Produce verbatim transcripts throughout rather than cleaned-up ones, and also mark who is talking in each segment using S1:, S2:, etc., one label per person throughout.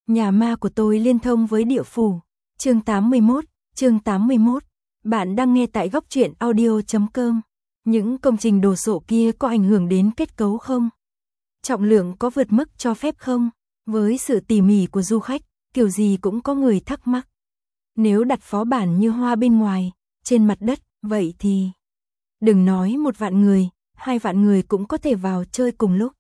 S1: Nhà ma của tôi liên thông với địa phủ. Chương tám mươi mốt, chương tám mươi mốt. Bạn đang nghe tại góc truyện audio chấm com. Những công trình đồ sộ kia có ảnh hưởng đến kết cấu không? Trọng lượng có vượt mức cho phép không? Với sự tỉ mỉ của du khách, kiểu gì cũng có người thắc mắc. Nếu đặt phó bản như hoa bên ngoài, trên mặt đất, vậy thì... Đừng nói một vạn người, hai vạn người cũng có thể vào chơi cùng lúc.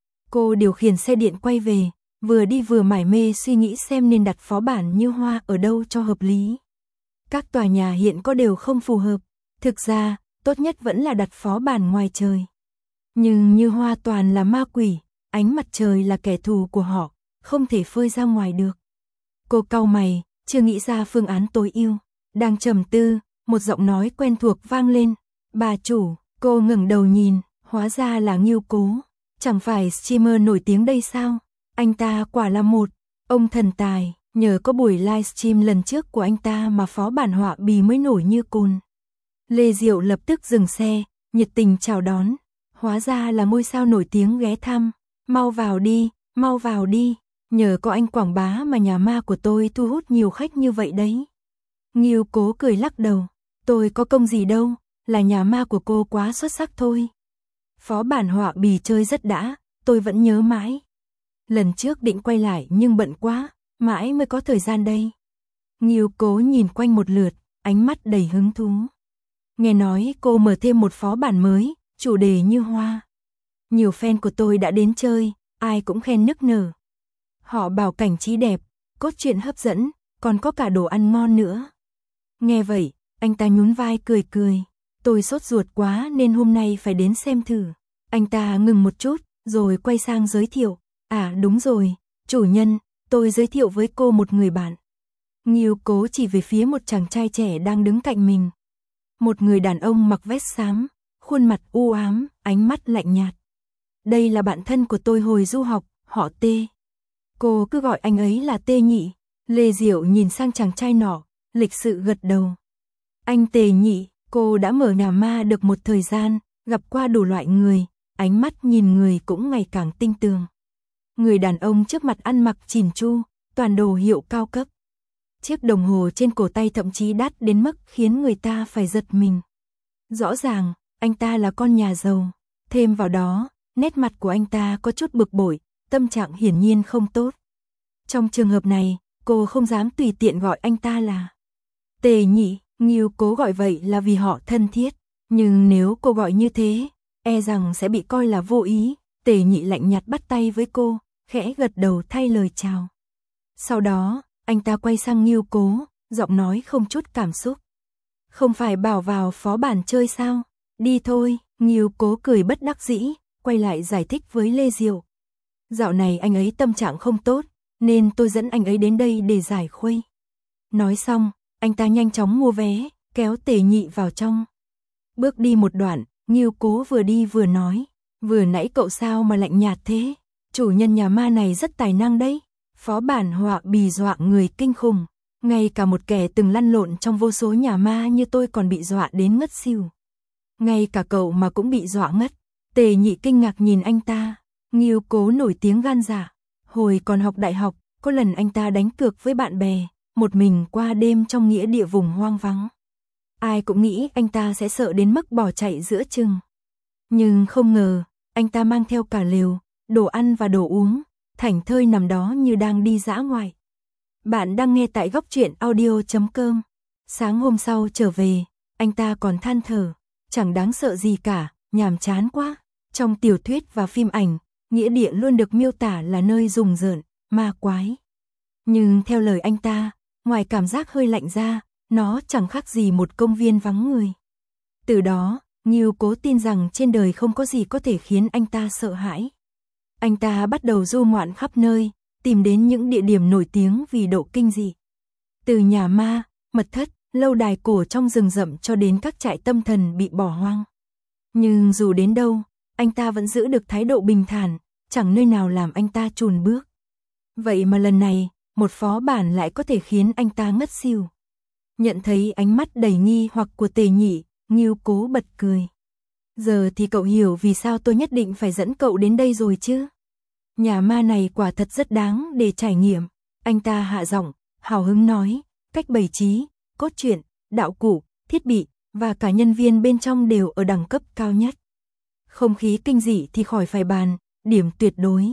S1: Cô điều khiển xe điện quay về, vừa đi vừa mải mê suy nghĩ xem nên đặt phó bản như hoa ở đâu cho hợp lý. Các tòa nhà hiện có đều không phù hợp, thực ra, tốt nhất vẫn là đặt phó bản ngoài trời. Nhưng như hoa toàn là ma quỷ, ánh mặt trời là kẻ thù của họ, không thể phơi ra ngoài được. Cô cau mày, chưa nghĩ ra phương án tối ưu, đang trầm tư, một giọng nói quen thuộc vang lên. Bà chủ, cô ngẩng đầu nhìn, hóa ra là Ngưu Cố, chẳng phải streamer nổi tiếng đây sao? Anh ta quả là một ông thần tài, nhờ có buổi livestream lần trước của anh ta mà phó bản họa bì mới nổi như cồn. Lê Diệu lập tức dừng xe, nhiệt tình chào đón, hóa ra là ngôi sao nổi tiếng ghé thăm, mau vào đi, mau vào đi, nhờ có anh quảng bá mà nhà ma của tôi thu hút nhiều khách như vậy đấy. Ngưu Cố cười lắc đầu, tôi có công gì đâu, là nhà ma của cô quá xuất sắc thôi. Phó bản họa bì chơi rất đã, tôi vẫn nhớ mãi. Lần trước định quay lại nhưng bận quá, mãi mới có thời gian đây. Ngưu Cố nhìn quanh một lượt, ánh mắt đầy hứng thú. Nghe nói cô mở thêm một phó bản mới, chủ đề như hoa. Nhiều fan của tôi đã đến chơi, ai cũng khen nức nở. Họ bảo cảnh trí đẹp, cốt truyện hấp dẫn, còn có cả đồ ăn ngon nữa. Nghe vậy, anh ta nhún vai cười cười. Tôi sốt ruột quá nên hôm nay phải đến xem thử. Anh ta ngừng một chút, rồi quay sang giới thiệu. À đúng rồi, chủ nhân, tôi giới thiệu với cô một người bạn. Ngưu Cố chỉ về phía một chàng trai trẻ đang đứng cạnh mình. Một người đàn ông mặc vest xám, khuôn mặt u ám, ánh mắt lạnh nhạt. Đây là bạn thân của tôi hồi du học, họ Tê. Cô cứ gọi anh ấy là Tê nhị. Lê Diệu nhìn sang chàng trai nọ, lịch sự gật đầu. Anh Tề nhị, cô đã mở nhà ma được một thời gian, gặp qua đủ loại người, ánh mắt nhìn người cũng ngày càng tinh tường. Người đàn ông trước mặt ăn mặc chỉn chu, toàn đồ hiệu cao cấp. Chiếc đồng hồ trên cổ tay thậm chí đắt đến mức khiến người ta phải giật mình. Rõ ràng, anh ta là con nhà giàu. Thêm vào đó, nét mặt của anh ta có chút bực bội, tâm trạng hiển nhiên không tốt. Trong trường hợp này, cô không dám tùy tiện gọi anh ta là Tề nhị. Ngưu Cố gọi vậy là vì họ thân thiết. Nhưng nếu cô gọi như thế, e rằng sẽ bị coi là vô ý. Tề nhị lạnh nhạt bắt tay với cô, khẽ gật đầu thay lời chào. Sau đó, anh ta quay sang Ngưu Cố, giọng nói không chút cảm xúc. Không phải bảo vào phó bản chơi sao? Đi thôi. Ngưu Cố cười bất đắc dĩ, quay lại giải thích với Lê Diệu. Dạo này anh ấy tâm trạng không tốt, nên tôi dẫn anh ấy đến đây để giải khuây. Nói xong, anh ta nhanh chóng mua vé, kéo Tề nhị vào trong. Bước đi một đoạn, Ngưu Cố vừa đi vừa nói. Vừa nãy cậu sao mà lạnh nhạt thế? Chủ nhân nhà ma này rất tài năng đấy. Phó bản họa bì dọa người kinh khủng. Ngay cả một kẻ từng lăn lộn trong vô số nhà ma như tôi còn bị dọa đến ngất xỉu. Ngay cả cậu mà cũng bị dọa ngất. Tề nhị kinh ngạc nhìn anh ta. Ngưu Cố nổi tiếng gan dạ. Hồi còn học đại học, có lần anh ta đánh cược với bạn bè, một mình qua đêm trong nghĩa địa vùng hoang vắng. Ai cũng nghĩ anh ta sẽ sợ đến mức bỏ chạy giữa chừng. Nhưng không ngờ, anh ta mang theo cả lều, đồ ăn và đồ uống, thảnh thơi nằm đó như đang đi dã ngoại. Bạn đang nghe tại góc truyện audio chấm com. Sáng hôm sau trở về, anh ta còn than thở, chẳng đáng sợ gì cả, nhàm chán quá. Trong tiểu thuyết và phim ảnh, nghĩa địa luôn được miêu tả là nơi rùng rợn, ma quái. Nhưng theo lời anh ta, ngoài cảm giác hơi lạnh ra, nó chẳng khác gì một công viên vắng người. Từ đó, Ngưu Cố tin rằng trên đời không có gì có thể khiến anh ta sợ hãi. Anh ta bắt đầu du ngoạn khắp nơi, tìm đến những địa điểm nổi tiếng vì độ kinh dị. Từ nhà ma, mật thất, lâu đài cổ trong rừng rậm cho đến các trại tâm thần bị bỏ hoang. Nhưng dù đến đâu, anh ta vẫn giữ được thái độ bình thản, chẳng nơi nào làm anh ta chùn bước. Vậy mà lần này, một phó bản lại có thể khiến anh ta ngất xỉu. Nhận thấy ánh mắt đầy nghi hoặc của Tề nhị, Ngưu Cố bật cười. Giờ thì cậu hiểu vì sao tôi nhất định phải dẫn cậu đến đây rồi chứ. Nhà ma này quả thật rất đáng để trải nghiệm. Anh ta hạ giọng, hào hứng nói, cách bày trí, cốt truyện, đạo cụ, thiết bị, và cả nhân viên bên trong đều ở đẳng cấp cao nhất. Không khí kinh dị thì khỏi phải bàn, điểm tuyệt đối.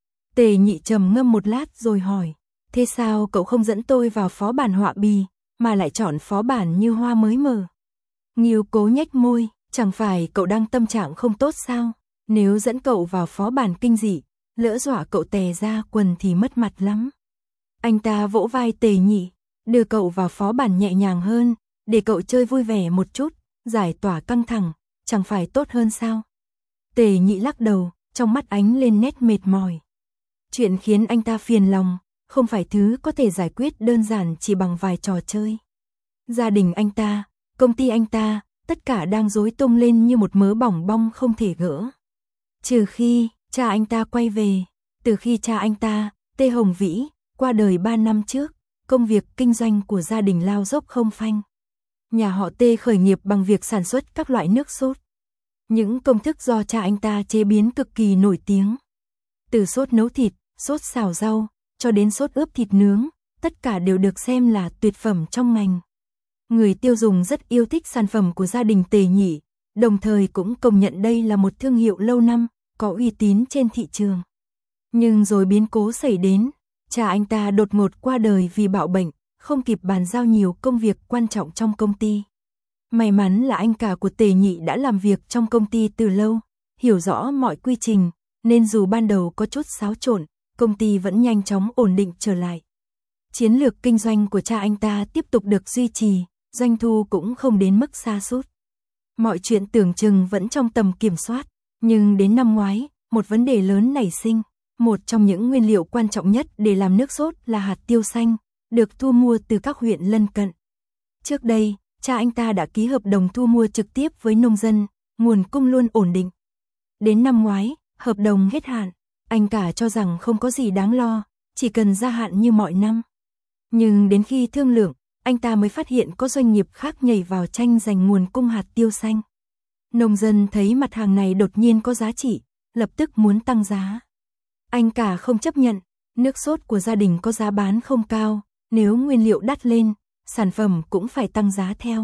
S1: Tề Nhị trầm ngâm một lát rồi hỏi, thế sao cậu không dẫn tôi vào phó bản họa bì, mà lại chọn phó bản như hoa mới mở? Nghiêu cố nhếch môi, chẳng phải cậu đang tâm trạng không tốt sao? Nếu dẫn cậu vào phó bản kinh dị, lỡ dọa cậu tè ra quần thì mất mặt lắm. Anh ta vỗ vai Tề Nhị, đưa cậu vào phó bản nhẹ nhàng hơn, để cậu chơi vui vẻ một chút, giải tỏa căng thẳng, chẳng phải tốt hơn sao? Tề Nhị lắc đầu, trong mắt ánh lên nét mệt mỏi. Chuyện khiến anh ta phiền lòng, không phải thứ có thể giải quyết đơn giản chỉ bằng vài trò chơi. Gia đình anh ta, công ty anh ta, tất cả đang rối tung lên như một mớ bỏng bong không thể gỡ. Trừ khi, cha anh ta quay về. Từ khi cha anh ta, Tê Hồng Vĩ, qua đời ba năm trước, công việc kinh doanh của gia đình lao dốc không phanh. Nhà họ Tê khởi nghiệp bằng việc sản xuất các loại nước sốt. Những công thức do cha anh ta chế biến cực kỳ nổi tiếng. Từ sốt nấu thịt, sốt xào rau, cho đến sốt ướp thịt nướng, tất cả đều được xem là tuyệt phẩm trong ngành. Người tiêu dùng rất yêu thích sản phẩm của gia đình Tề Nhị, đồng thời cũng công nhận đây là một thương hiệu lâu năm, có uy tín trên thị trường. Nhưng rồi biến cố xảy đến, cha anh ta đột ngột qua đời vì bạo bệnh, không kịp bàn giao nhiều công việc quan trọng trong công ty. May mắn là anh cả của Tề Nhị đã làm việc trong công ty từ lâu, hiểu rõ mọi quy trình, nên dù ban đầu có chút xáo trộn, công ty vẫn nhanh chóng ổn định trở lại. Chiến lược kinh doanh của cha anh ta tiếp tục được duy trì, doanh thu cũng không đến mức sa sút. Mọi chuyện tưởng chừng vẫn trong tầm kiểm soát, nhưng đến năm ngoái, một vấn đề lớn nảy sinh. Một trong những nguyên liệu quan trọng nhất để làm nước sốt là hạt tiêu xanh, được thu mua từ các huyện lân cận. Trước đây, cha anh ta đã ký hợp đồng thu mua trực tiếp với nông dân, nguồn cung luôn ổn định. Đến năm ngoái, hợp đồng hết hạn, anh cả cho rằng không có gì đáng lo, chỉ cần gia hạn như mọi năm. Nhưng đến khi thương lượng, anh ta mới phát hiện có doanh nghiệp khác nhảy vào tranh giành nguồn cung hạt tiêu xanh. Nông dân thấy mặt hàng này đột nhiên có giá trị, lập tức muốn tăng giá. Anh cả không chấp nhận, nước sốt của gia đình có giá bán không cao, nếu nguyên liệu đắt lên, sản phẩm cũng phải tăng giá theo.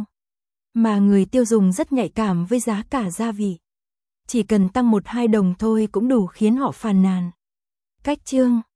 S1: Mà người tiêu dùng rất nhạy cảm với giá cả gia vị. Chỉ cần tăng một hai đồng thôi cũng đủ khiến họ phàn nàn. Cách chương